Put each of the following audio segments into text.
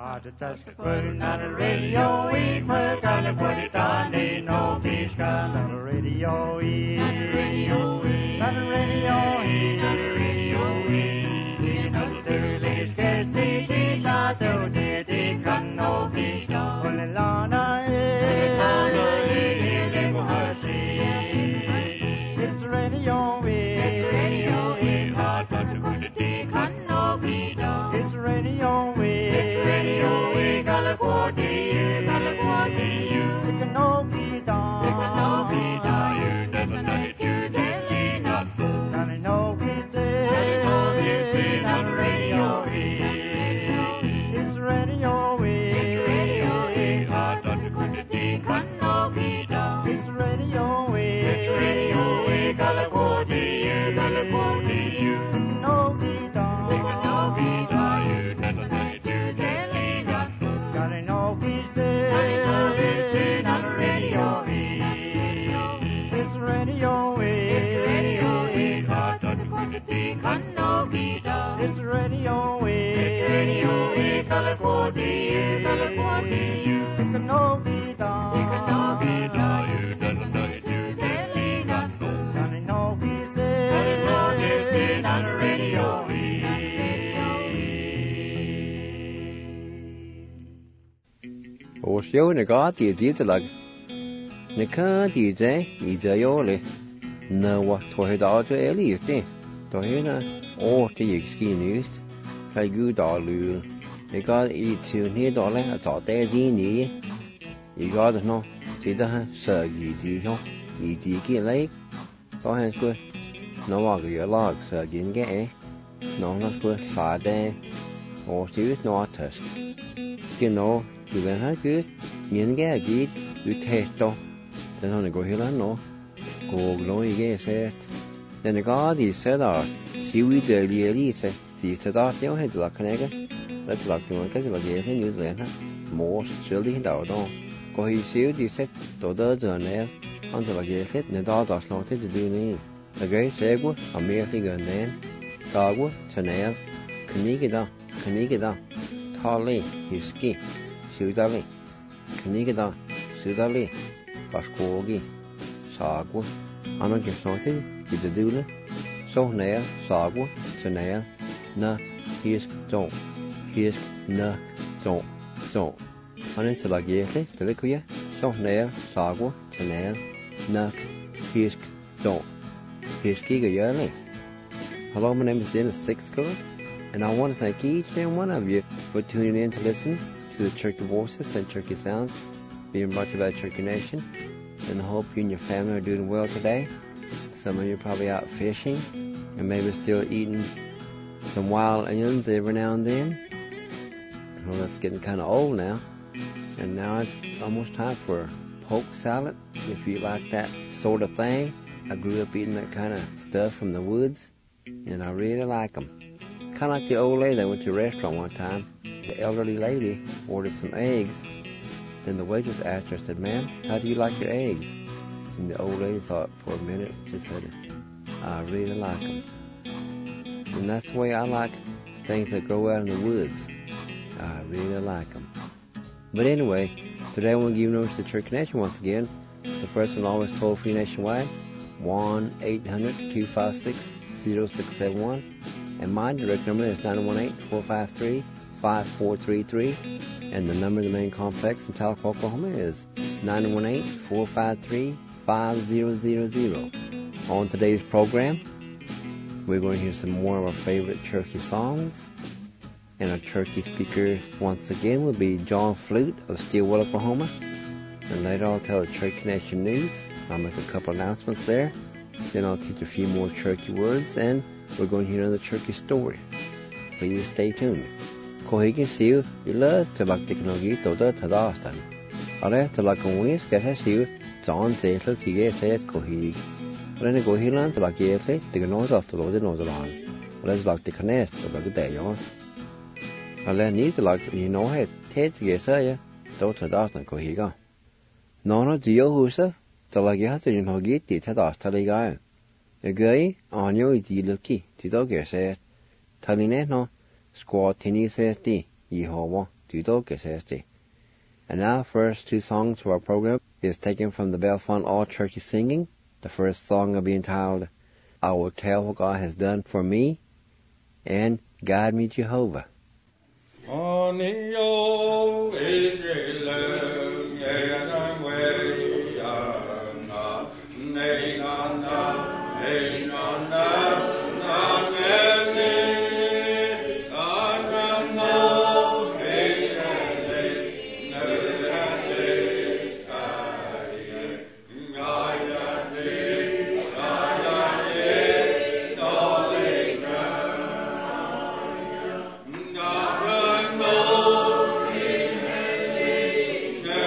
Just put on the radio, we put on the Puritani, no Pishka, on the radio, on the radio, on the radio, on the radio, on the radio, guess the dita, the can no be done. On the lana, it's radio, it's radio, hard but to put it, can no be done. It's radio, Yo na ga ti lag na ka ti je I je yo le na wa to he da je eli te to he na o ti ski news sai gu da lu na ga I tu ni da le a ta de ji ni I ga da no ti da sa gi ji ho I ji ki le to he ku no wa ge lag sa gin ge no na ku sa de o ti no ta ki no tu ga ha ku nhìn cái gì cứ thế to thế thôi này có hiểu lắm nó có lối cái xe nên có gì xe đó siêu đời đi xe chỉ xe đó nếu hay là cái này là chúng cái là gì thế như thế ha mua xử lý đầu đó có hi xíu thì xe tổ đỡ giờ này anh là gì thế nên đó nó thế thì đi này là cái xe của America thì gần này sao của xe này cái đó thao lên hiski siêu ta lên 그니게다 수달리 가스고기 사고 아마 게스노티 기드둘레 소네야 사고 전에야 나 히스 종 아니 슬라게세 들리고야 소네야 사고 전에야 나 히스 종 히스키가 열리 Hello, my name is Dennis Sixcoat, and I want to thank each and one of you for tuning in to listen to the Turkey Voices and Turkey Sounds being brought to you by Turkey Nation. And I hope you and your family are doing well today. Some of you are probably out fishing and maybe still eating some wild onions every now and then. Well, that's getting kind of old now. And now it's almost time for poke salad, if you like that sort of thing. I grew up eating that kind of stuff from the woods, and I really like them. Kind of like the old lady that went to a restaurant one time. The elderly lady ordered some eggs. Then the waitress asked her, said, "Ma'am, how do you like your eggs?" And the old lady thought for a minute. She said, "I really like them." And that's the way I like things that grow out in the woods. I really like them. But anyway, today I want to give you notice to Turkey Nation once again. The first one always toll free nationwide, 1-800-256-0671. And my direct number is 918-453-5433. And the number of the main complex in Tahlequah, Oklahoma is 918-453-5000. On today's program, we're going to hear some more of our favorite Turkey songs. And our Turkey speaker once again will be John Flute of Stillwell, Oklahoma. And later I'll tell the Turkey Nation news. I'll make a couple announcements there. Then I'll teach a few more Turkey words, and we're going to hear another Turkey story. Please stay tuned. Kohikin siu, ila tabak teknologi toda tadastan. Are talakonwis kasa siu, John Zesler kige sayet kohig. Rene kohilan talakietle, teknoza tolode nozalan. Are talak teknes tabak dayon. Are ni talak inohet tetsige saya, to tadastan kohiga. Nono dio husa, talagihata inhogiti tadastaliga. Agay, anyo idiluki, tidoge sayet. Taline no, squad tini sayeti, Yehovah, And now, first two songs for our program is taken from the Bellefonte All Church Singing. The first song will be entitled, I Will Tell What God Has Done for Me, and Guide Me, Jehovah. No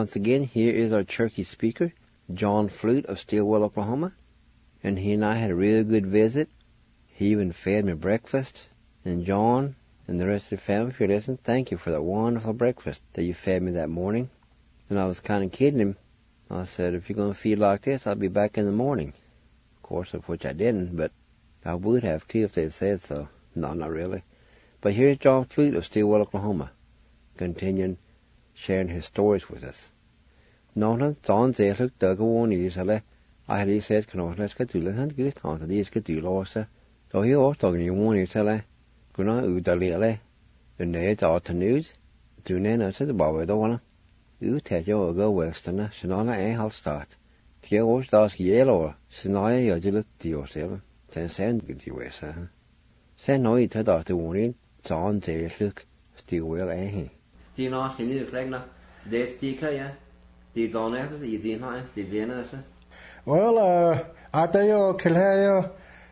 once again, here is our turkey speaker, John Flute of Stilwell, Oklahoma. And he and I had a real good visit. He even fed me breakfast. And John and the rest of the family, if you're listening, thank you for that wonderful breakfast that you fed me that morning. And I was kind of kidding him. I said, if you're going to feed like this, I'll be back in the morning. Of course, of which I didn't, but I would have too if they'd said so. No, not really. But here's John Flute of Stilwell, Oklahoma, continuing sharing his stories with us. Nåhan John Zesuk Dugawon Isale, I had said, Canolas Catula and Good on the Discatulosa. So he also talking you one Isale, Guna Udalile, the Neds ought to news, Tunen said the Baba Dona. You tell you go Westerner, Shanana and Halstart. Tio Stars Yellow, Sinaya Yodil Diosel, then send good you was, Send no eat at the warning, John Zesuk, Stilwell and Do you know any of the Dead Stika, yeah? Did on after the Edina, did Jena? Well, I tell you, Kilhayo,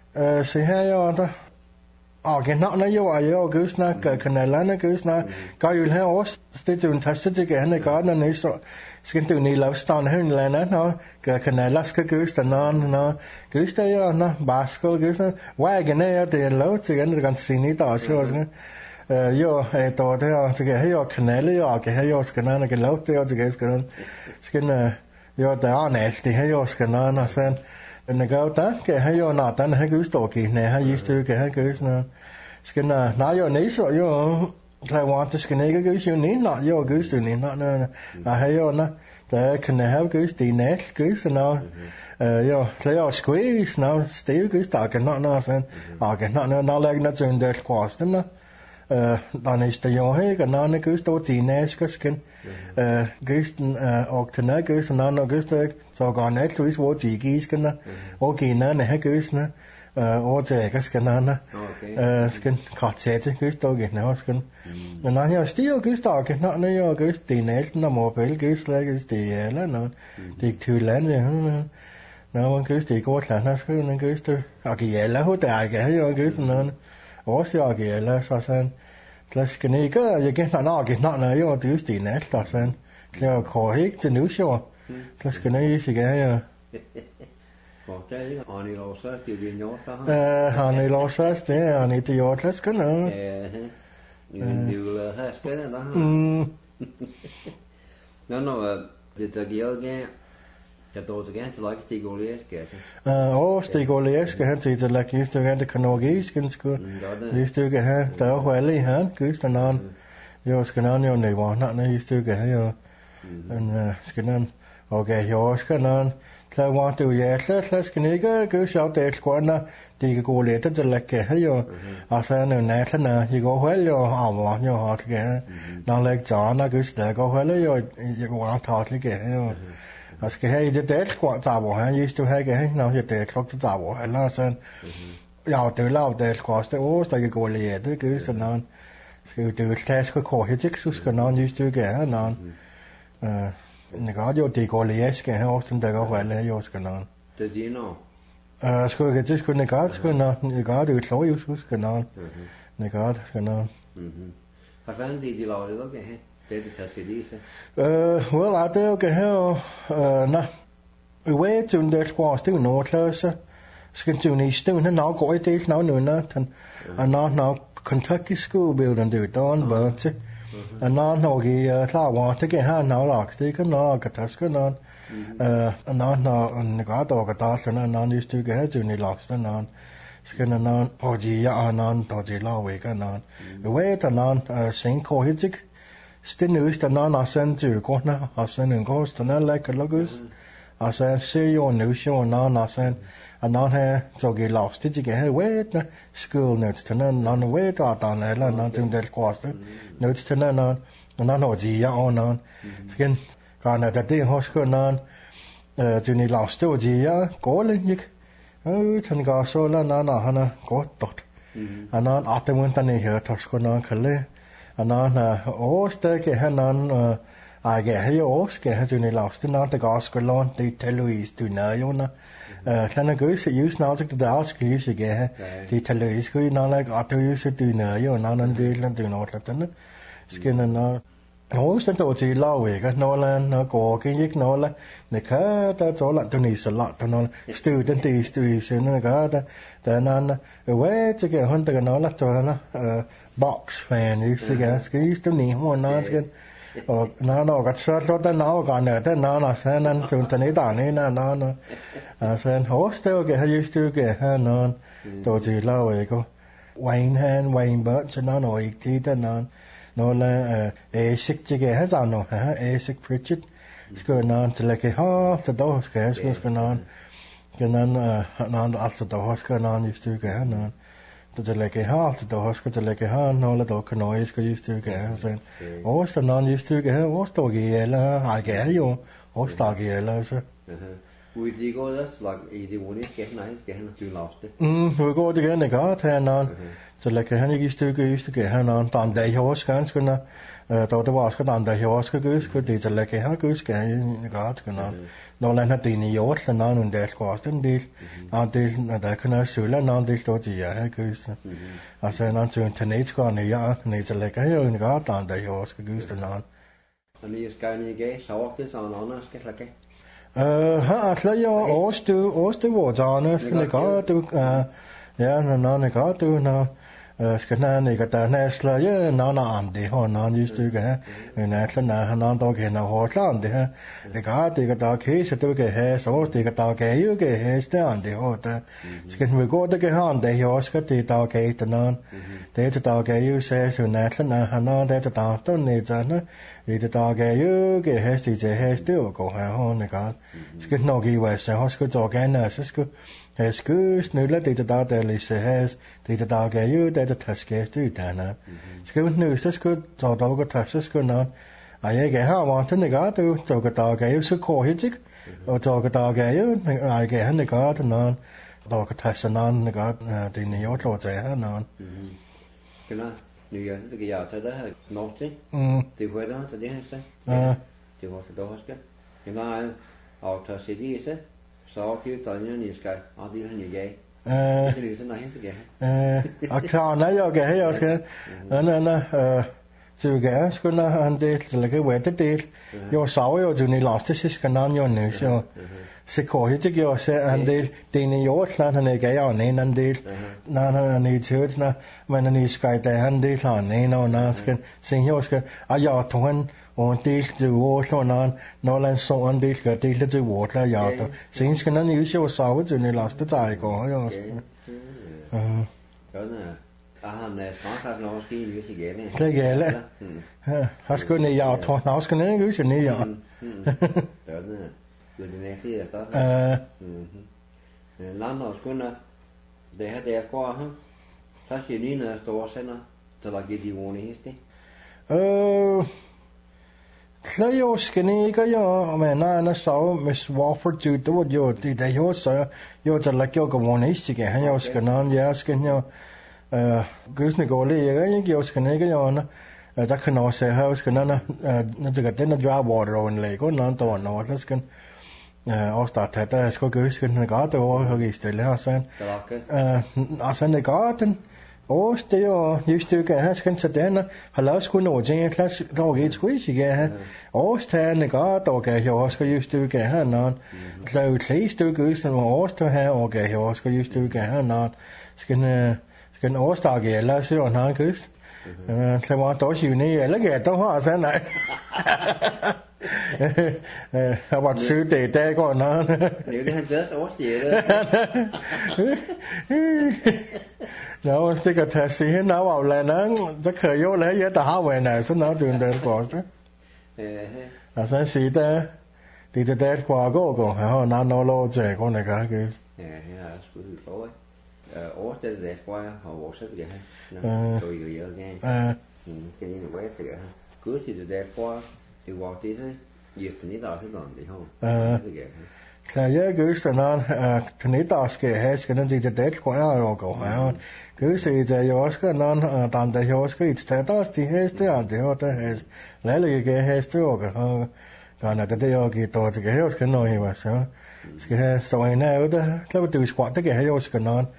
Sihayo, oh, get not know you are your goose now, Canalana goose now, go you have us, stay to touch it again, the garden, and so skin to need love stone here in Lana, no, Canalaska goose, the non, no, goose there, no, Basco goose, wagon there, the loads again, the gun see it, or shows me. Jo, då det så kan jag kanaler och kan jag ska när jag låter jag så ska skin jo där näst det jag ska när sen när jag där kan jag när den här gudståki när jag just det kan jag så skin när jag nej så jag jag want ska jag gud ju nej när jag gud så nej när jag när där kan jag ha gud det näst gud så när jo jag squeeze när still gud där kan när sen kan när lägga den där kvasten dan is de jongen kan dan gust tot zien skin gusten og den gusten dan og gustek så går net Louis hvor de gisken og gina ne gusne og det skin dan skin kartsette gust og gina skin men dan jeg stiger gust og når jeg gust de net når mobil gust lægges det eller noget det tyland når man gust det går klart skin en gust og gilla hod der jeg gust noget også jeg gælder så sådan klaskeniker jeg kan nok når jeg det just i nat så sådan klar kort ikke til nu så klaskeniker så jeg og der er han i låser det er jo der han i låser det er han i det jo klaskeniker nu har spillet der nå det der giver jag tror igen till like Stigoliska. Stigoliska han till like just det kan nog isken skulle. Just det här där var alle han just den jag ska någon jag nej var när just det här jag en ska någon okej jag ska någon klar var du jäkla ska ni gå så det kvarna det går lite till like här jag alltså nu när jag går väl jag har jag har det när lägger jag när just det går väl jag var tar lite jag jeg skal have det der kvar hvor han just du have han når jeg det klok til hvor eller sådan ja det lav det koste og der kan gå lige det gør sådan skal du klasse kort helt ikke så skal nogen just du gør nogen jo det går lige skal have også der går alle jo skal nogen det dino skulle det skulle ikke godt skulle nogen godt det slår jo skal nogen det godt skal nogen har fandt de lavet det okay det tager sig lige well I do okay her na way to the squash to no close skal du ni stå nå går i det nå nu na den nå Kentucky school building det don but nå gi klar var det her nå lagt det kan nå kan skal nå nå godt og der sådan nå ni stykke her til ni lagt nå skal nå og de ja nå de lav ikke nå way der nå sen ko hit Stenøst der når sen til gården og sen en gård der lækker lukkes og så ser jo nu så når sen og når her så går lost det ikke her wait school notes til når wait der eller når til det koster notes til når de ja og når skal kan der det hos når til ni lost det de ja går ikke han går så når han er godt dot og når at det må den her der skal når kalde og når årsdag han jeg også skal have den lavste når det går skal låne det til Louise du når kan jeg gå så just når det der skal lige sige have det til Louise går når jeg at du så du når jo når den del du når den skal når Hos den då till lawe nó là nó có cái giấc nó là này khá ta chỗ là tôi nghĩ sợ lạ tôi nó student thì student nó khá ta nên về cho cái hơn từ nó là cho nó box fan như cái tôi nghĩ hoa nó cái nó cái shot đó ta nó còn nữa ta nó sẽ nên chúng ta này đàn này nó sẽ host cái hay used to cái nó tôi chỉ lawe có Wayne Bird cho nó nổi thì ta nó là Asic chứ cái hết sao nó hả Asic Pritchard cái nó thì là cái ha từ đó cái nó alltså då ska nó just det cái nó thì là cái ha từ đó ska là cái ha nó là đó cái nói ska just det cái sen och så nó just det cái och så cái là hai cái jo och så cái là så Would you go this like easy one is getting too lost it? Vi går det igen ikke til han så lægger han ikke i stykke han der dag her også ganske når der var også der dag her også ganske det så lægger han ganske ikke når han har det i år så når han der skal også den del der kan også sølle når det står til ja ganske altså når til internet går ned ja så lægger han jo ikke der dag her også ganske når og lige skal ni ikke så det så når skal lægge ha atla jo ostu vårdane skal det godt du ja når det godt du når skal det der næsla ja når det har når just du kan næsla når der kan holde det det godt det der case du kan have så det der kan jo kan have stand det og der skal vi gå det kan han det jo skal det der kan det når det der kan jo se så næsla når det der der ned det der kan jo kan have det og gå her og godt skal nok i hvad så skal du gerne så skal Heskus nulla det der lise has det der kan jo det der skal det der skal nu så skal så der går tas skal nå jeg kan have var til godt du så der kan jo så går hit ikke og så der kan jo jeg kan han godt nå der kan tas nå godt det er jo tror jeg her nå cái nào nu giờ det cái giờ det her nok til det var der så det her så det var så der skal cái nào og tager sig det så så til tøjne ni skal og det han ikke det er sådan noget helt og klar nej jeg kan jeg skal så jeg skal når han det til cái hvad det jo sáu jo til ni last det skal navn jo nu så går det ikke jo så han det er jo klart han ikke er en anden del når han er til når man er skal der han det klar nej når skal se jo skal og jeg tog han og det til water når han så han det skal det til water ja så sen skal han jo så sáu til ni last det der går jo han smart nok måske i hvis igen det gælder har sgu ne jeg tror nok skal ne ikke ne ja det næste er så lander skulle det her der går han så skal lige når står sender der var givet de vone histe Klayo skene ikke jo men når så Miss Wofford det var jo det der jo så jo der la jo vone histe han jo skal navn jeg skal jo gøsne går lige ikke jo skal ikke jo der kan også have skal når det den dry water on lake og når der skal og starte der skal gøske den godt over og stille her så og så den godt den og det jo just det kan have skal så den har lavet sgu noget ting klasse dog et squeeze igen og stande godt og kan jo også just det kan have når klart tre stykker gøsne og også her og kan jo også just det kan have når skal overstage eller så og han kyst så var dog jo ned eller kan dog har så nej jeg var syg det der går nå det er det han just overstjælet nå det kan tage sig hen over landet så kan jo lade jeg der har været så nå du den går så altså sig der det der går har nå lov til gå ned kan ja jeg har sgu det over oversætte det skal jeg har oversat det her så jo jeg igen det er noget det her good til det for det var det just det der så det har kan jeg gøste når det der skal have skal den det der går jeg jo gå her gøste det jo også når der jo også et der de heste det har der lille ikke heste og kan det jo give dog til her skal noget her så skal have så en af det kan du squat det kan jo skal når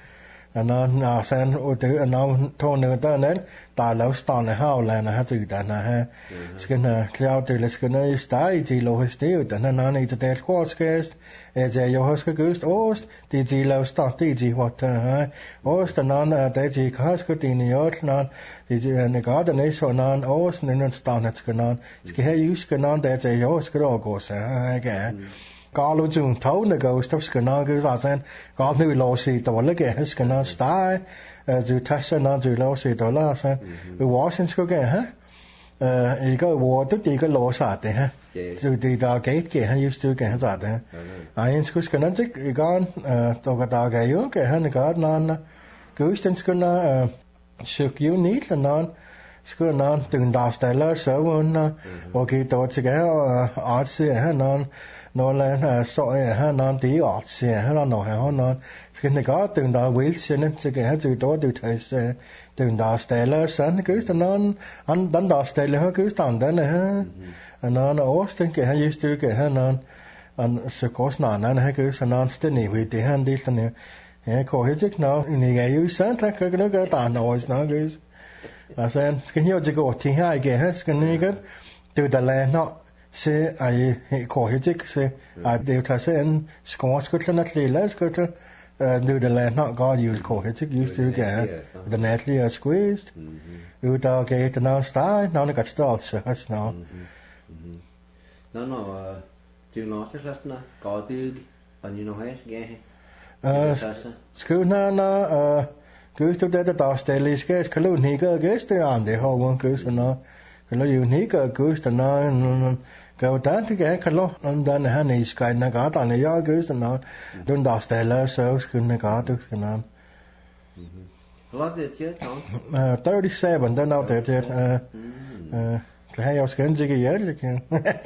Nå sen og det nå tåne der der lavstående havland har det der her skal klare det skal i steg til og det der når i det korskast det jo husker gøst ost det de lavstående det de what ost der det de kasker dine jordland det den garden er så når ost den standet skal have just når det jo skal gå så ikke Garlo jung tone goes to Skanagas asen God nu losi to lege Skana stai du tasha na du losi to la sa Washington skulle ha ikke hvor det ikke losa det ha så det der gate han just du kan så det ej skulle Skana ikke gan to der ga jo kan han godt nan Gusten skulle søg jo nit nan skulle nan den der stiller så under okay dort til og arse han nan når han så han nan det arse han når han skal det godt den der wilson til kan du dort du tager den der stiller sådan Gusten nan han den der stiller han Gusten den her nan også kan han just stykke han nan han så går han har Gusten nan stændig ved det han det sådan ja går helt ikke nå ni er jo sådan der kan du gøre der noget snart Gusten altså skal jeg jo gå til her igen skal ni ikke det der lader nå se ai går helt ikke se at det tager sig en skorskutlen at lille skutte nu der lader nå går jo går helt ikke just det igen den natlige squeezed ud der gav den nå start nå det godt start så også nå nå til nå så sådan går det og ni nå her skal skriv nå Gøst du det der stille skal kalun hikker gæst det andre har man gøst nå kan jo hikker gøst nå går der det kan kallo den han i skal na gata ne ja gøst nå den der stille så skal na gata skal nå What did you 37 den out det kan jeg jo skal ikke hjælpe kan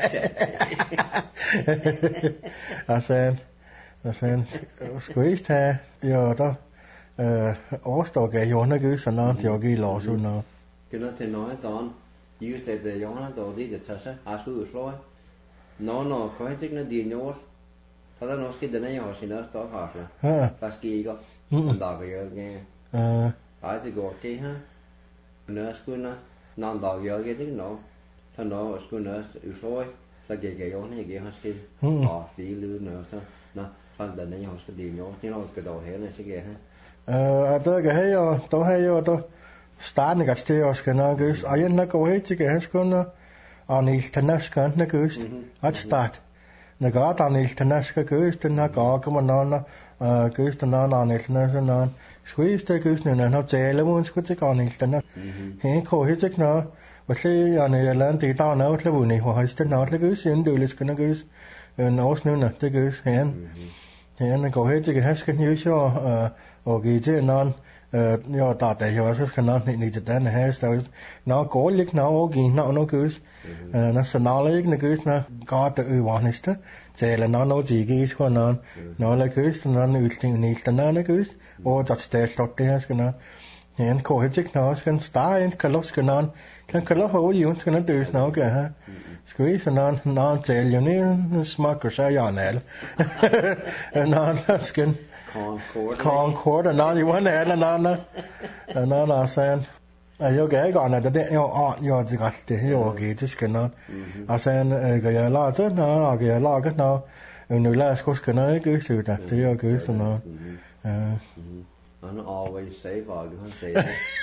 altså squeeze her jo der overstår jeg jo nok så når jeg giver lov så når kan du til noget der just det Johanna der det tager sig at skulle slå nå kan ikke noget din år så der nok skal den her også noget der har så hvad skal ikke den der gør ej det går det her når skulle når der gør det ikke noget så når skulle noget slå så gik jeg jo ikke har skidt og det lyder noget så nå så den her også din år det nok skal der her så gik der kan jeg der har jeg der starten at stå og skal nok gøs og jeg går helt til at skulle og ni til næste gang gøs at start når går der ni til næste gøs den har går kommer når gøs den når næste når squeeze det gøs når når tale må skulle til går ni den her går helt til når og så jeg lader det der når til bunde og har den når til gøs ind du skal nok gøs når snø det gøs her går helt til at skal jo så og give til nogen jo der jo så skal nok ni til den her så når går lidt når og give når gøs når så når ikke gøs når går der øverneste til når de giver skal når gøs når udting ni når gøs og der står det her skal når en går helt ikke når skal starte en kalot skal når kan lov jo skal når døs når her skal vi så når til jo ni smager så jeg nal når skal Concord og når de var når sagde jeg gav ikke andet det jo det godt det jo det skal når og sagde jeg lader det når jeg lader når nu lader jeg skal når ikke så det er jo gøs så når I'm always safe og han sagde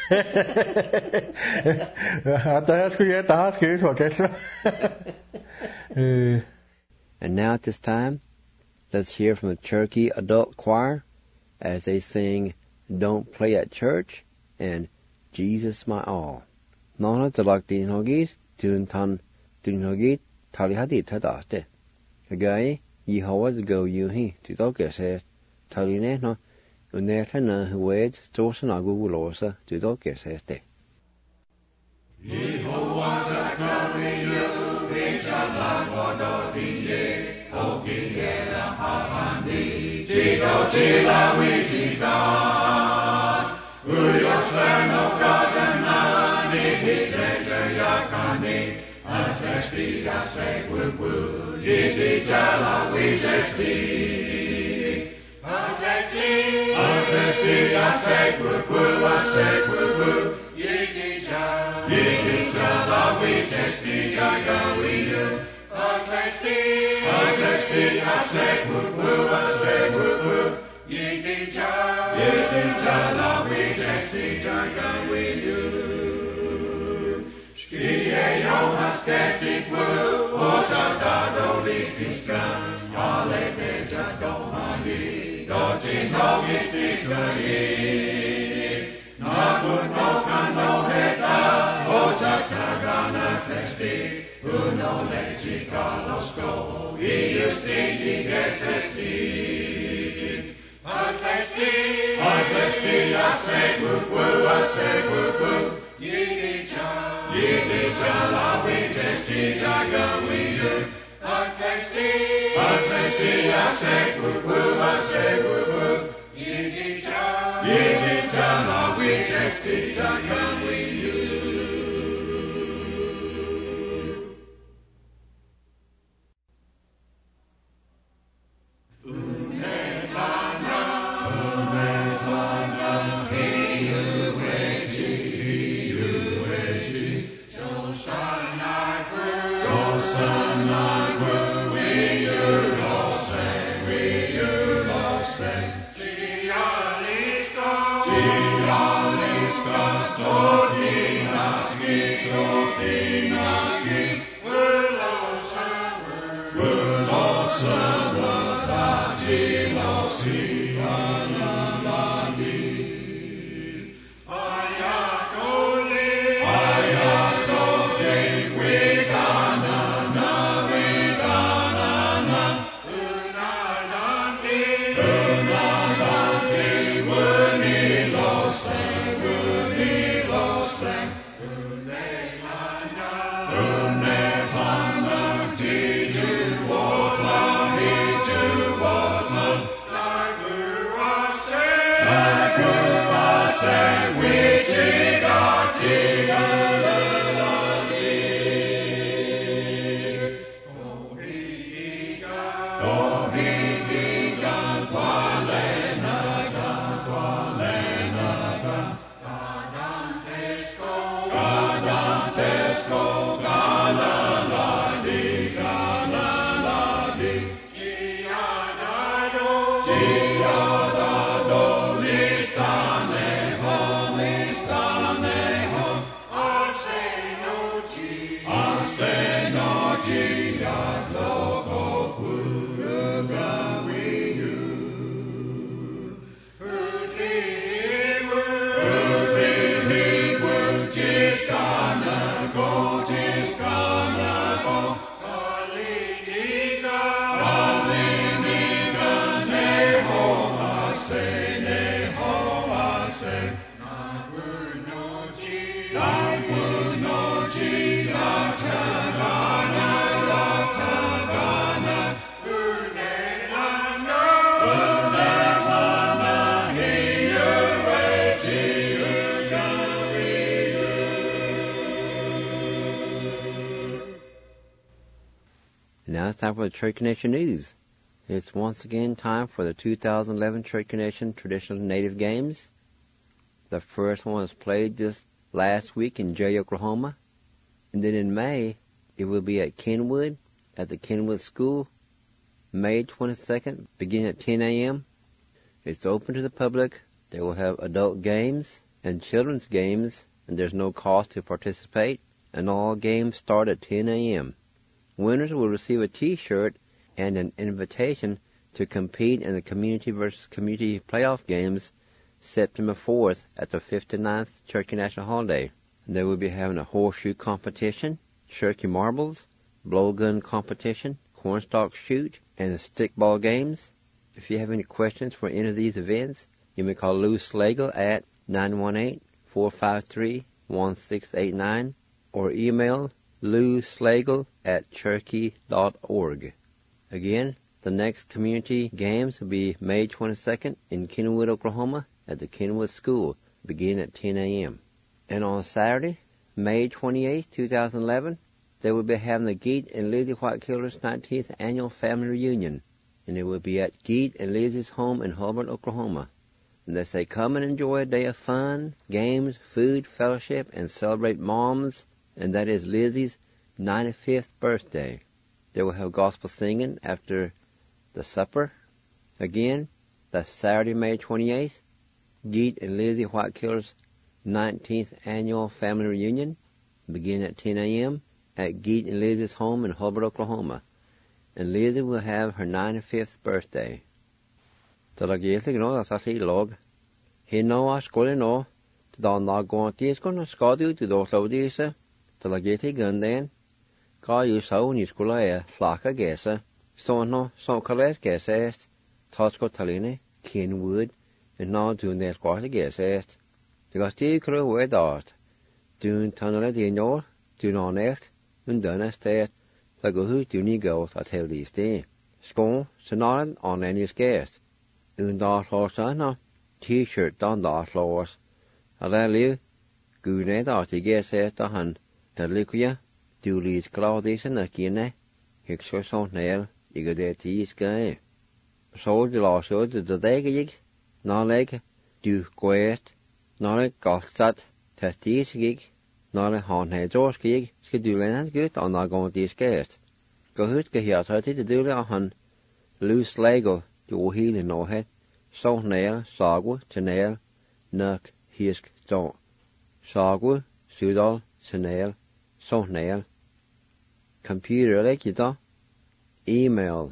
der skulle jeg der skal så det And now at this time let's hear from the Cherokee Adult Choir as they sing Don't Play at Church and Jesus My All. Nona talak din hogis, din hogit, tali hadi tadaste. Hagai, Yehovah's go yuhi, tudoke says, tali no, unetana huwed, tosanagu wulosa, tudoke says de. Yehovah carry you, Vijalan Wadodiye, Ogiyela Hahandi, Chido Chila Wijika, Uyosrano Kadanani, Hidreja Yakani, Ajespi Yasek Wubu, Yidi Jala Wijespi, Ajespi, Now it's time for the Church Connection News. It's once again time for the 2011 Church Connection Traditional Native Games. The first one was played this last week in Jay, Oklahoma. And then in May, it will be at Kenwood, at the Kenwood School, May 22nd, beginning at 10 a.m. It's open to the public. They will have adult games and children's games, and there's no cost to participate. And all games start at 10 a.m. Winners will receive a T-shirt and an invitation to compete in the Community versus Community playoff games September 4th at the 59th Cherokee National Holiday. They will be having a horseshoe competition, Cherokee marbles, blowgun competition, cornstalk shoot, and the stickball games. If you have any questions for any of these events, you may call Lou Slagle at 918-453-1689 or email louslagle@cherokee.org. Again, the next community games will be May 22nd in Kenwood, Oklahoma at the Kenwood School, beginning at 10 a.m. And on Saturday, May 28th, 2011, they will be having the Geet and Lizzie Whitekillers 19th Annual Family Reunion, and it will be at Geet and Lizzie's home in Holborn, Oklahoma. And they say, come and enjoy a day of fun, games, food, fellowship, and celebrate Mom's, and that is Lizzie's 95th birthday. They will have gospel singing after the supper. Again, that's Saturday, May 28th, Geet and Lizzie Whitekiller's 19th annual family reunion, begin at 10 a.m. at Geet and Lizzie's home in Hubbard, Oklahoma. And Lizzie will have her 95th birthday. Talagiesig no asasi log. He no ascoli no. Da na gontis con scadu to do saudisa. Talageti gundan. Ga you so ni scula flaka gesa. So no so kales gesest. Tosco taline, Kenwood, and now doing their squash gesest. The gasti crew were dart. Doing tunnel di no, do no nest, and done a state. The go who do ni go at hell these day. Scone, sonaran on any guest. And dart horse no. T-shirt down dart floors. A live, good night out to get set a hand. The liquia, do lead cloudies and a kine. Hicks on nail, you go there tea sky. So the law showed the day, no leg, do quest, no leg gostat, testis gig, no leg horn head George gig, scheduling good on not going to guest. Go hoot get here, 30 to do a hun, loose legel, do healing no head. So nail, sagwa, nail, nuck, hisk, don't. Sagwa, sudal, nail, so nail. Computer like you do. Email,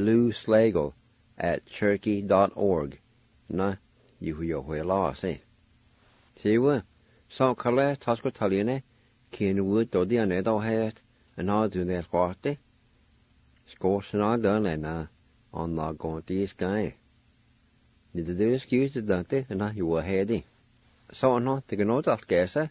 looselegel@cherokee.org. Na, you your way law, say. See what? So color, Tosco Taline, Kenwood, do the anedo head, and all do their squatty. Scores and all done, and on not going to this guy. Did the do excuse the Dante, and now you were heady. So no, the no dot guesser.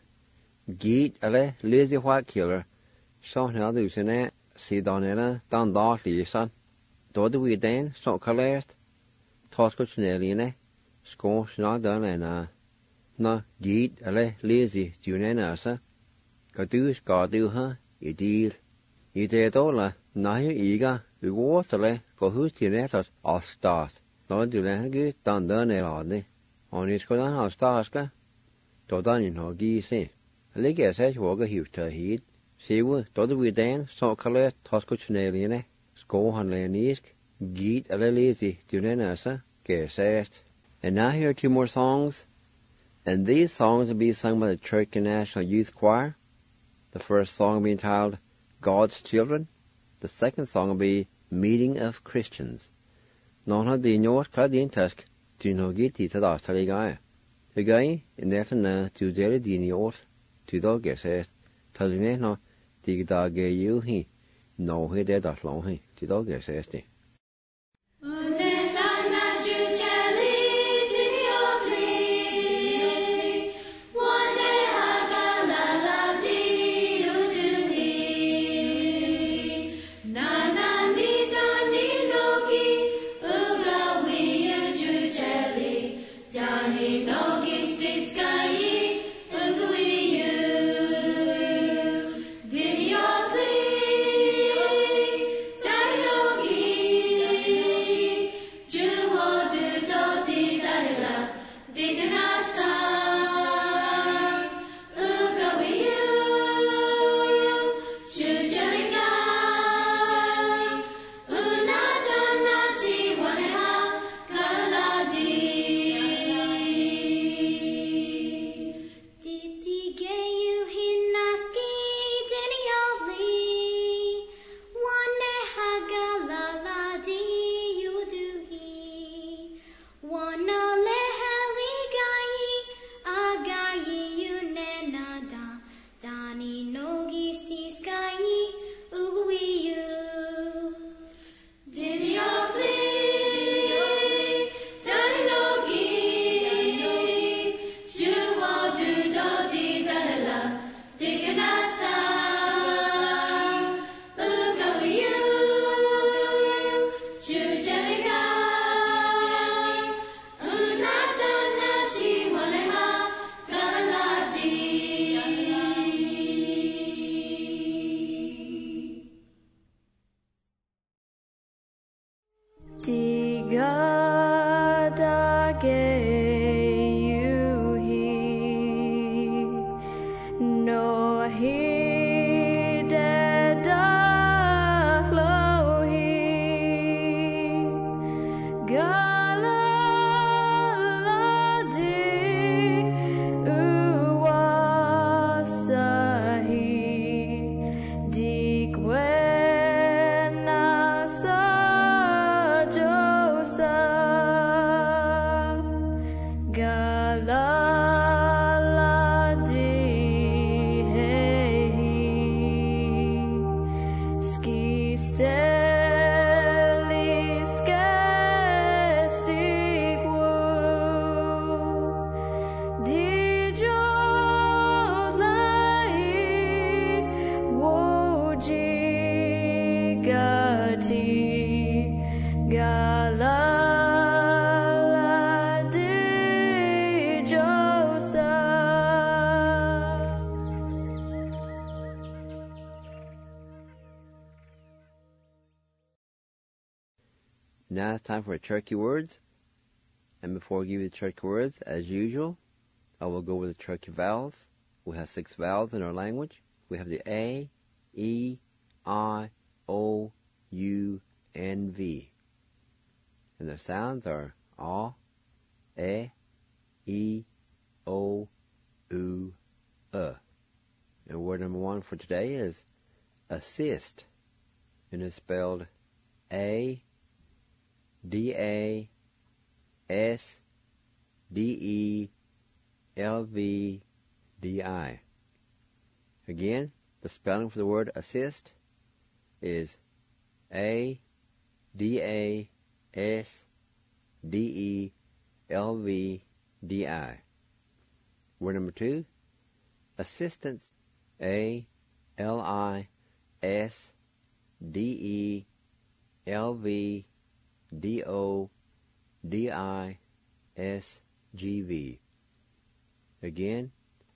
Geet ale, Lizzie Whitekiller. So now do you say, see Donella, down darkly, son. Do the we then, so collect. Tosco Chanelline, scores not done, and no, Geet ale, Lizzie, Junenasa. Go do her, you deal. You did all, now you eager, you water, go who's the letters, I'll start. No do that good, done it on it go down our starska. Do done in her geese. Lig as I walk a huge to heat. See what, do we then, so collect Tosco Chanelline, score on Leonisk, Geet a lazy, Junenasa, guess asked. And now here are 2 more songs. And these songs will be sung by the Cherokee National Youth Choir. The first song will be entitled God's Children. The second song will be Meeting of Christians. Nona di nyort ka din task, do no get it at us a guy. The guy in that and to jelly di nyort, to dog guess it, tell me no, dig dog gay you he, no he did that long he, to dog guess it. Diga da ge Now it's time for Cherokee words. And before I give you the Cherokee words, as usual, I will go with the Cherokee vowels. We have 6 vowels in our language. We have the A, E, I, O, U, and V. And their sounds are A, E, O, U, And word number 1 for today is assist. And it's spelled A-D-A-S-D-E-L-V-D-I. Again, the spelling for the word assist is A-D-A-S-D-E-L-V-D-I. Word number 2, assistance. A-L-I-S-D-E-L-V-D-O-D-I-S-G-V. Again,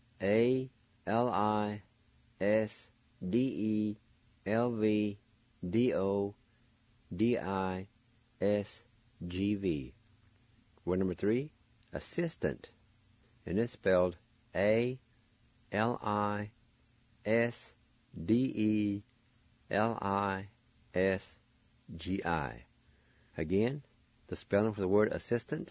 A-L-I-S-D-E-L-V-D-O-D-I-S-G-V. Word number 3, assistant. And it's spelled A-L-I-S-D-E-L-I-S-G-I. Again, the spelling for the word assistant,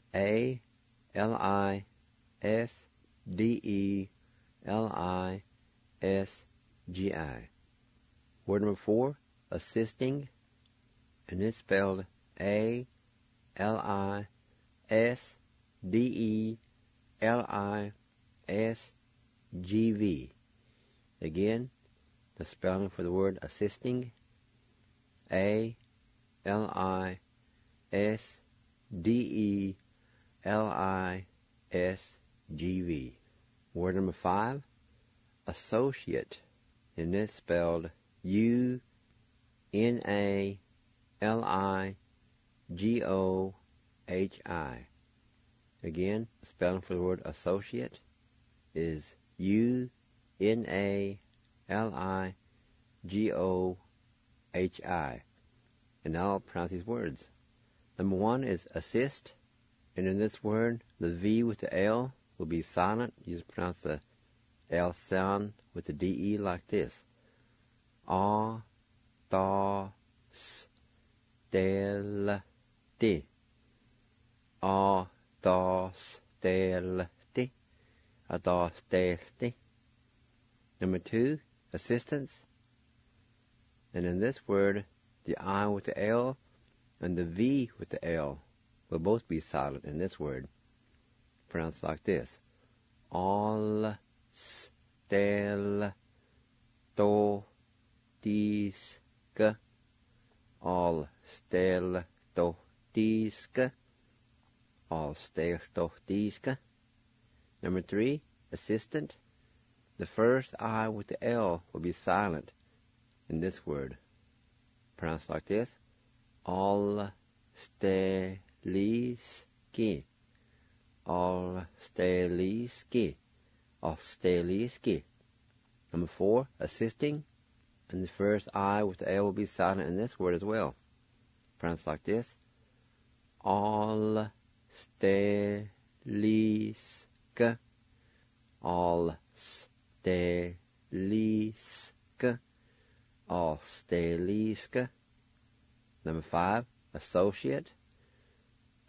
A-L-I-S-D-E-L-I-S-G-I. Word number 4, assisting, and it's spelled A-L-I-S-D-E-L-I-S-G-V. Again, the spelling for the word assisting, A-L-I-S-D-E-L-I-S-G-V. Word number 5, associate, and it's spelled U-N-A-L-I-G-O-H-I. Again, the spelling for the word associate is U-N-A-L-I-G-O-H-I. And now I'll pronounce these words. Number 1 is assist, and in this word, the V with the L will be silent. You just pronounce the L sound with the D-E like this. A-da-s-tel-ti. A-da-s-tel-ti. A-da-s-tel-ti. Number 2, assistance. And in this word, the I with the L and the V with the L will both be silent in this word. Pronounced like this. All-stel-to-tiska. All-stel-to-tiska. All-stel-to-tiska. Number 3, assistant. The first I with the L will be silent in this word. Pronounced like this. All-steliski. All-steliski. All-steliski. Number 4, assisting. And the first I with the L will be silent in this word as well. Pronounced like this. All-steliska. All-steliska. All-steliska. Number 5, associate.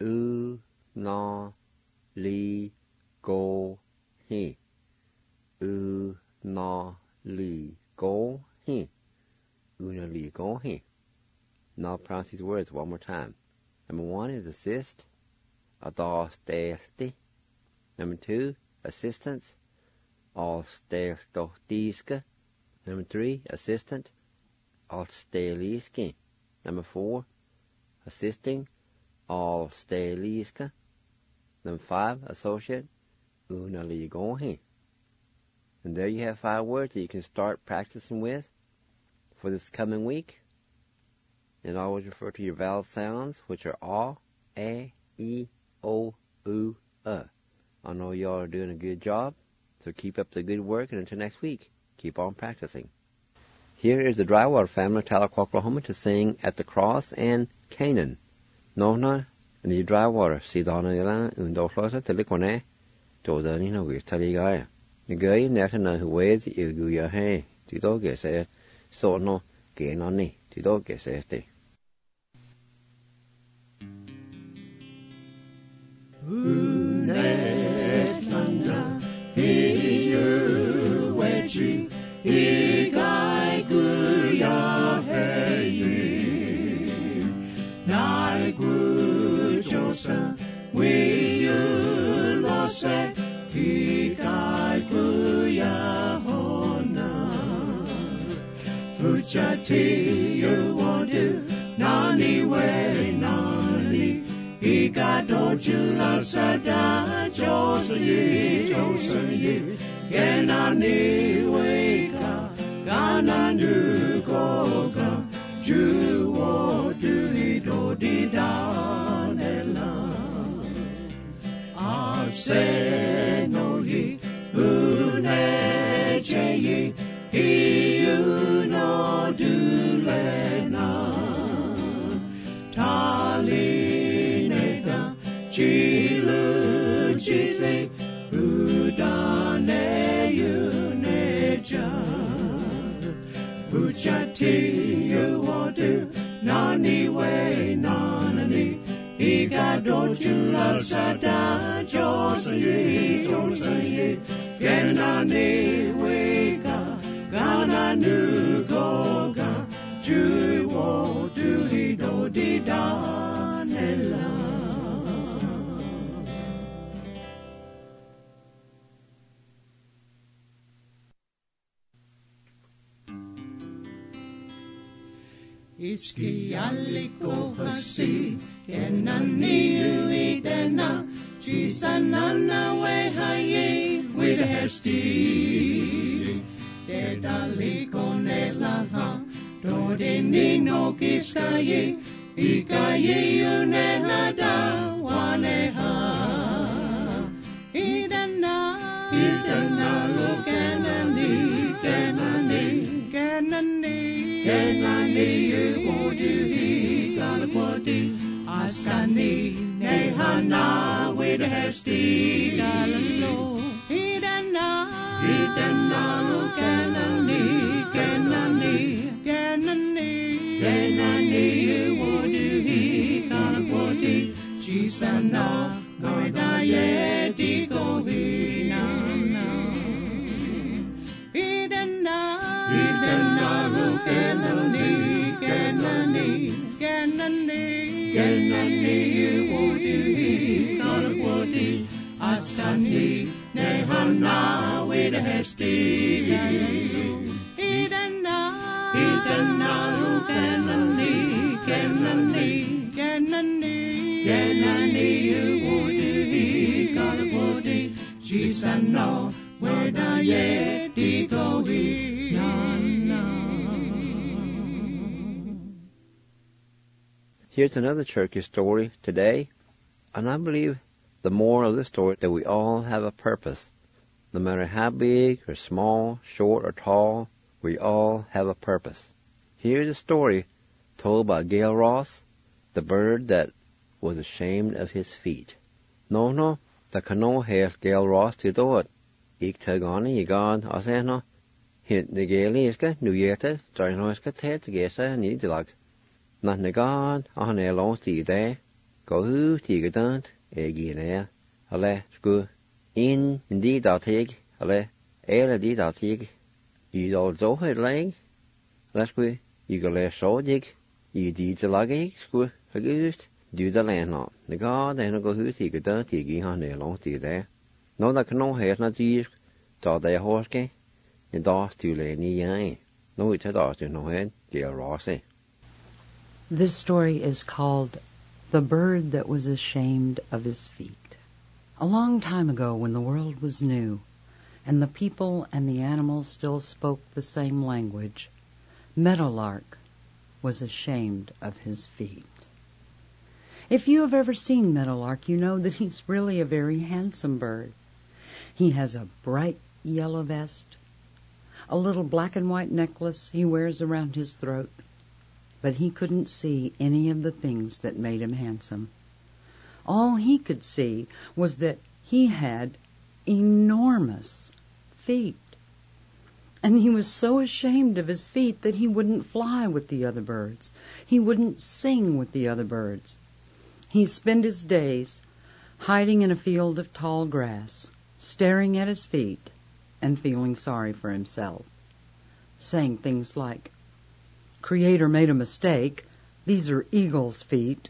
U, na, li, go, he. U, na, li, go, he. Una, li, go, he. Now pronounce these words one more time. Number 1 is assist. Adastesti. Number 2, assistance. Alstestiska. Number 3, assistant. Alsteliski. Number 4, assisting. Alsteliska. Number 5, associate. Unaligohi. And there you have 5 words that you can start practicing with for this coming week. And always refer to your vowel sounds, which are A, E, I, O, U, E. I know y'all are doing a good job, so keep up the good work, and until next week, keep on practicing. Here is the Drywater family of Tahlequah, Oklahoma, to sing At the Cross and Canaan. Nona, and the Drywater, see the Honor and Doshlosa, Telikone, Jodani, no, we're Taligaya. The guy, Natana, who waits, you go your hay, to dog, yes, so no, gain on me, to dog, yes, Unetanda hiu wechi ikai kuya hei nai ku chosa we lose ikai kuya hona uchati you want you nani we nani Ika dojula sada chosen ye Kenani weka Gananu goga Juwo duhido didanela Aseno ye Uneche ye Iuno dulena Tali Chilu chitle udane yuneja Uchati you wadu nani we nani Igado chula sada josayi Kenani weka gananu goga Juwo duhido didanela Iski aliko hasi Kenani uitena Chisanana wehaye Widhesti Dedaliko nelaha Dodinino kiskaye Ikaye unehada Waneha Idana lo Kenani Udi Galapoti Askani Nehana Widhesti Galalo Idana lo Kenani Udi Galapoti Chisana Noidaye Dikohina Kenani Wodi Kalapoti Astani Nehana Widhesti Idana Kenani Wodi Kalapoti Chisano Wedaye Dikohi Here's another churchy story today, and I believe the moral of this story that we all have a purpose. No matter how big or small, short or tall, we all have a purpose. Here's a story told by Gale Ross, the bird that was ashamed of his feet. No, the canoe has Gale Ross to do it. Ik tagani igad aseno, hint the Gale iska, nuyeta, joinoiska tet gesa nidilag. Not negad, on a long see there, có hữu thì cái tên gì nè, hả sku in đi đào thiệt, hả là đi đào thiệt, ý đồ dấu hết lấy, sku ý cái là số gì, ý đi từ lá cái sku cái đi từ lá nó, cái đó nó có hữu thì cái tên thì cái họ này long thì đấy, nó là cái nó hết nó chỉ cho đại horse cái, nên đó từ lại như vậy, nó会thấy đó từ nó hết chỉ là rõ thế. This story is called The Bird That Was Ashamed of His Feet. A long time ago, when the world was new, and the people and the animals still spoke the same language, Meadowlark was ashamed of his feet. If you have ever seen Meadowlark, you know that he's really a very handsome bird. He has a bright yellow vest, a little black and white necklace he wears around his throat, but he couldn't see any of the things that made him handsome. All he could see was that he had enormous feet. And he was so ashamed of his feet that he wouldn't fly with the other birds. He wouldn't sing with the other birds. He spent his days hiding in a field of tall grass, staring at his feet and feeling sorry for himself, saying things like, "Creator made a mistake. These are eagle's feet."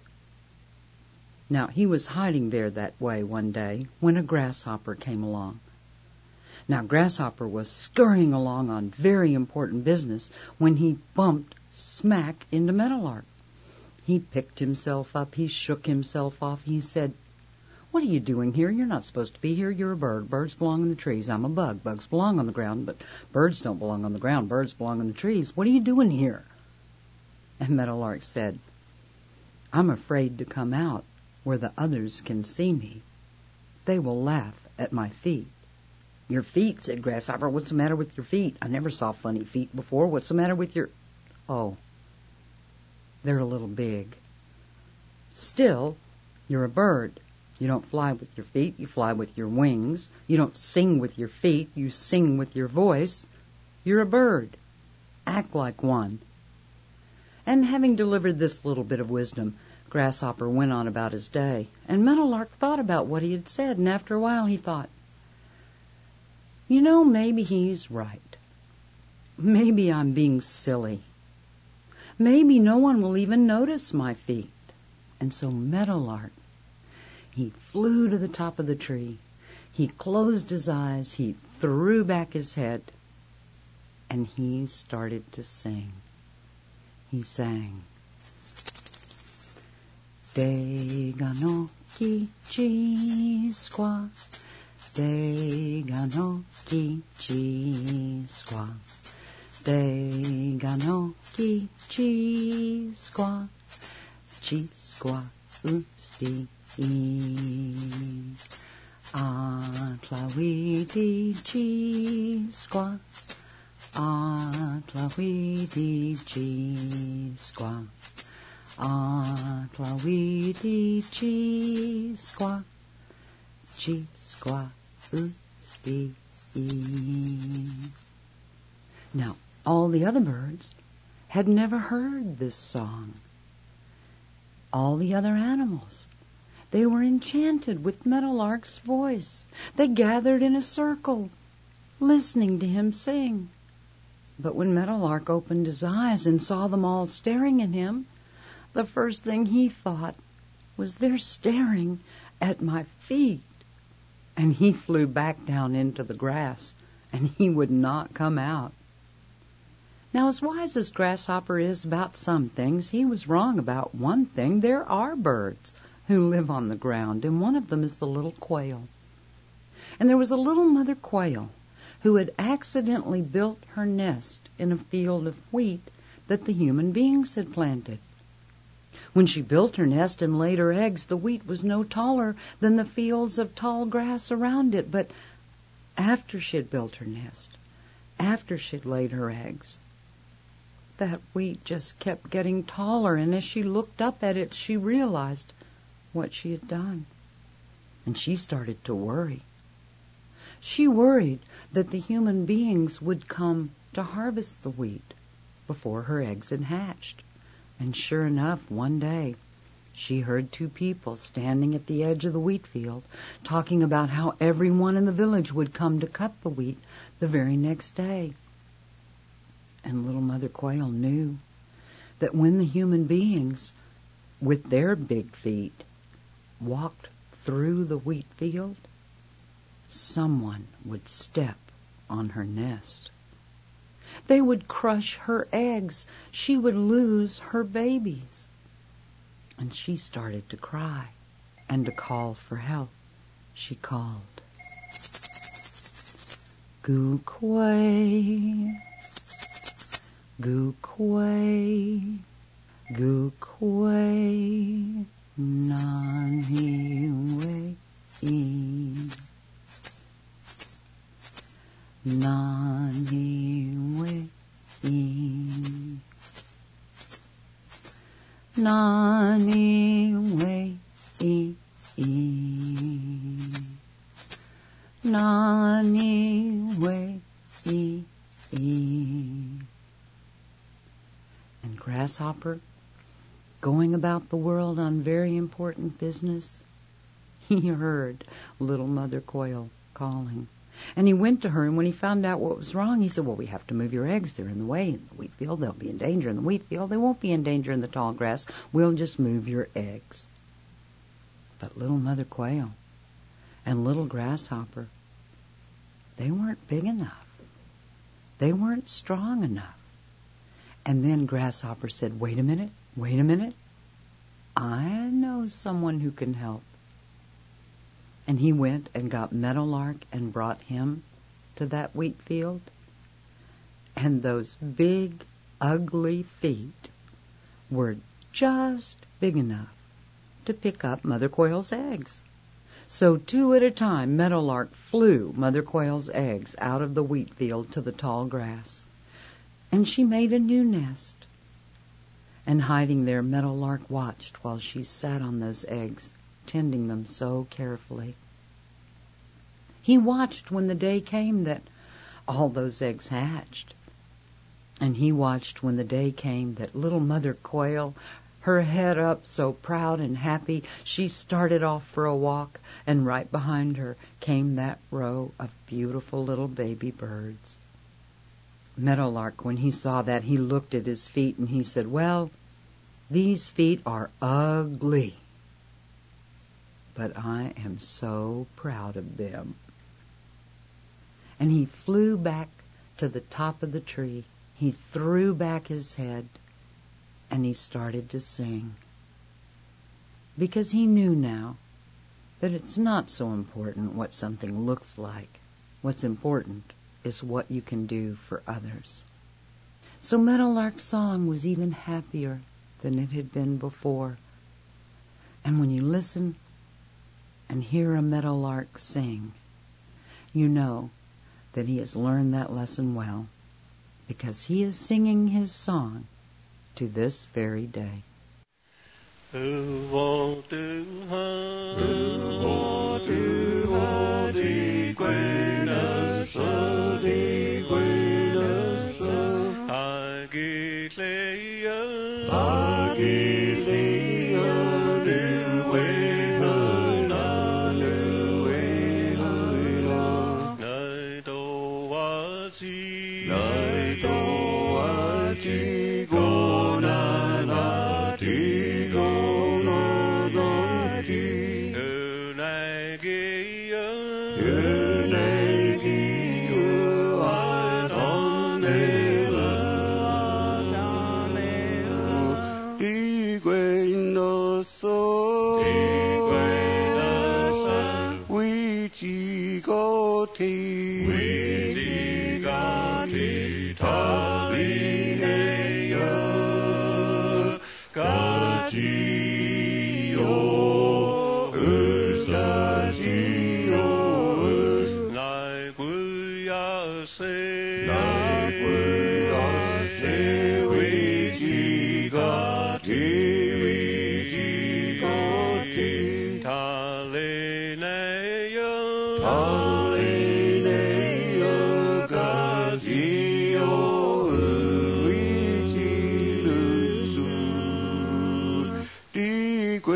Now, he was hiding there that way one day when a grasshopper came along. Now, Grasshopper was scurrying along on very important business when he bumped smack into Meadowlark. He picked himself up. He shook himself off. He said, "What are you doing here? You're not supposed to be here. You're a bird. Birds belong in the trees. I'm a bug. Bugs belong on the ground, but birds don't belong on the ground. Birds belong in the trees. What are you doing here?" And Meadowlark said, "I'm afraid to come out where the others can see me. They will laugh at my feet." "Your feet," said Grasshopper. "What's the matter with your feet? I never saw funny feet before. What's the matter with your—" "Oh, they're a little big." "Still, you're a bird. You don't fly with your feet. You fly with your wings. You don't sing with your feet. You sing with your voice. You're a bird. Act like one." And having delivered this little bit of wisdom, Grasshopper went on about his day. And Meadowlark thought about what he had said, and after a while he thought, "You know, maybe he's right. Maybe I'm being silly. Maybe no one will even notice my feet." And so Meadowlark, he flew to the top of the tree. He closed his eyes. He threw back his head. And he started to sing. He sang, "Dega no kichi squaw, Dega no kichi squaw, Dega no kichi squaw, chi squaw usti Atlawidi chi squaw, Atlawidi chi squaw, Atlawidi chi squaw, chi squaw usti." Now, all the other birds had never heard this song. All the other animals, they were enchanted with Meadowlark's voice. They gathered in a circle, listening to him sing. But when Meadowlark opened his eyes and saw them all staring at him, the first thing he thought was, "They're staring at my feet." And he flew back down into the grass, and he would not come out. Now, as wise as Grasshopper is about some things, he was wrong about one thing. There are birds who live on the ground, and one of them is the little quail. And there was a little mother quail who had accidentally built her nest in a field of wheat that the human beings had planted. When she built her nest and laid her eggs, the wheat was no taller than the fields of tall grass around it. But after she had built her nest, after she had laid her eggs, that wheat just kept getting taller, and as she looked up at it, she realized what she had done. And she started to worry. She worried that the human beings would come to harvest the wheat before her eggs had hatched. And sure enough, one day, She heard two people standing at the edge of the wheat field talking about how everyone in the village would come to cut the wheat the very next day. And little Mother Quail knew that when the human beings, with their big feet, walked through the wheat field, someone would step on her nest. They would crush her eggs. She would lose her babies. And she started to cry and to call for help. She called, "Goo-quay, goo-quay, goo-quay, nani-way, nani-way, nani-way, nani-way, And Grasshopper, going about the world on very important business, he heard little Mother Quail calling. And he went to her, and when he found out what was wrong, he said, "Well, we have to move your eggs. They're in the way in the wheat field. They'll be in danger in the wheat field. They won't be in danger in the tall grass. We'll just move your eggs." But little Mother Quail and little Grasshopper, they weren't big enough. They weren't strong enough. And then Grasshopper said, wait a minute. I know someone who can help." And he went and got Meadowlark and brought him to that wheat field. And those big, ugly feet were just big enough to pick up Mother Quail's eggs. So 2 at a time, Meadowlark flew Mother Quail's eggs out of the wheat field to the tall grass. And she made a new nest. And hiding there, Meadowlark watched while she sat on those eggs, tending them so carefully. He watched when the day came that all those eggs hatched. And he watched when the day came that little Mother Quail, her head up so proud and happy, she started off for a walk, and right behind her came that row of beautiful little baby birds. Meadowlark, when he saw that, he looked at his feet and he said, "Well, these feet are ugly, but I am so proud of them." And he flew back to the top of the tree. He threw back his head and he started to sing. Because he knew now that it's not so important what something looks like. What's important is what you can do for others. So Meadowlark's song was even happier than it had been before. And when you listen and hear a meadowlark sing, you know that he has learned that lesson well, because he is singing his song to this very day. Đi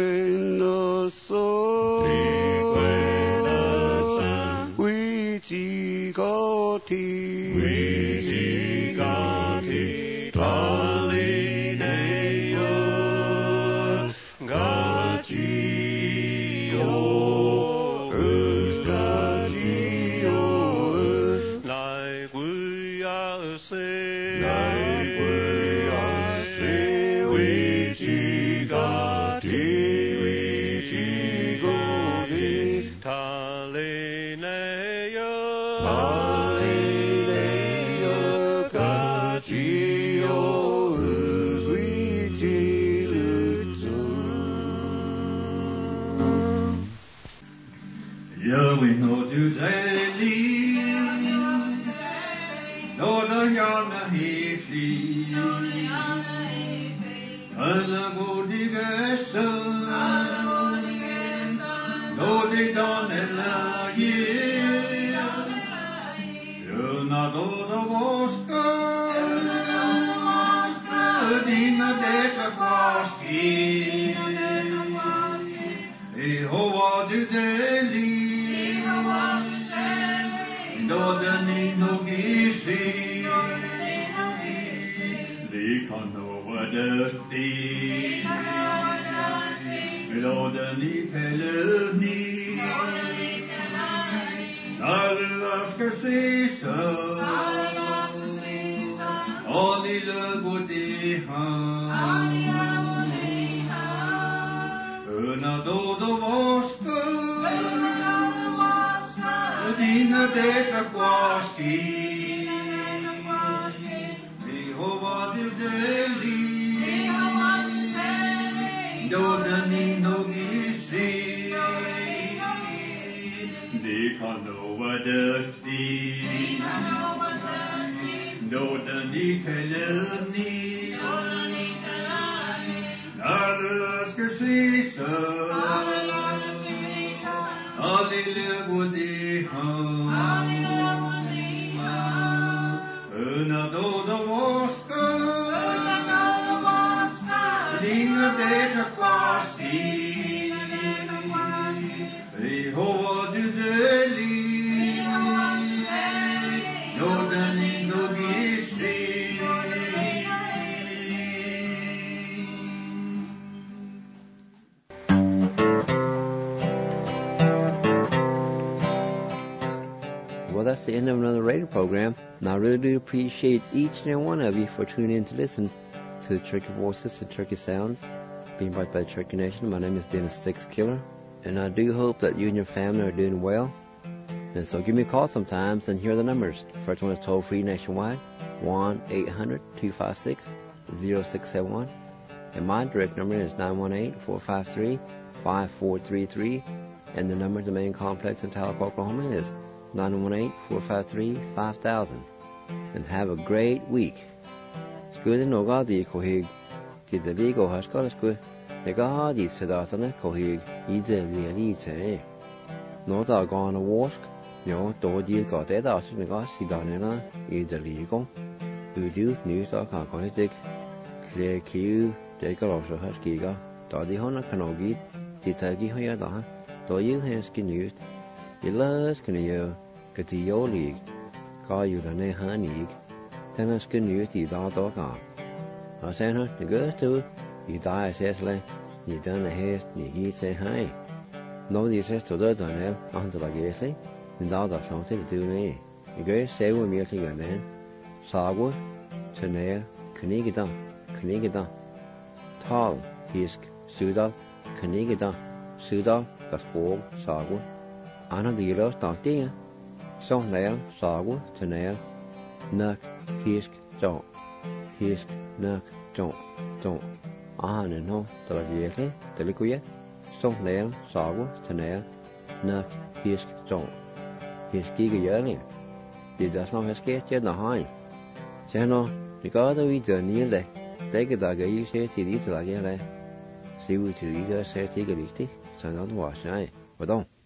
Well, that's the end of another radio program, and I really do appreciate each and every one of you for tuning in to listen to the Turkey Voices and Turkey Sounds, being brought by the Turkey Nation. My name is Dennis Six Killer, and I do hope that you and your family are doing well. And so give me a call sometimes, and here are the numbers. First one is toll-free nationwide, 1-800-256-0671. And my direct number is 918-453-5433. And the number to the main complex in Tulsa, Oklahoma is 918-453-5000. And have a great week. Scusi no gadi kohig ti the ligo haskala scu the gadi sedatana kohig ize lialice. No da gone a wask, no do di got that out in the gas sidanina ize ligo. You do news are connected. Clear Q, they got also haskiga. Dadi hona kanogi, titagi hoyada. Do you haski news? You loves can you get the old league. Call you the ne honey. Tennis can you the dog on. I send her the girl too. You die says like you done the haste, you say hi. Nobody says to the tunnel until I guess the dog of something to do me. You go say with me again then. Sagu, Chanel, Knigidan. Tall, Hisk, Sudal, Knigidan, Sudal, Gaspog, Sagu. Anna the yellow start there. So nail, Sagu, Chanel, Nuck, Hisk, John. Hisk, Nuck, John. And no, the Lagier, the liquid. So nail, Sagu, Chanel, Nuck, Hisk, John. His giga yearly. Did just not escape yet the high. Channel, the god of each near the take a dagger you say to eat like a see what you guys say take a lick, so don't wash, but don't.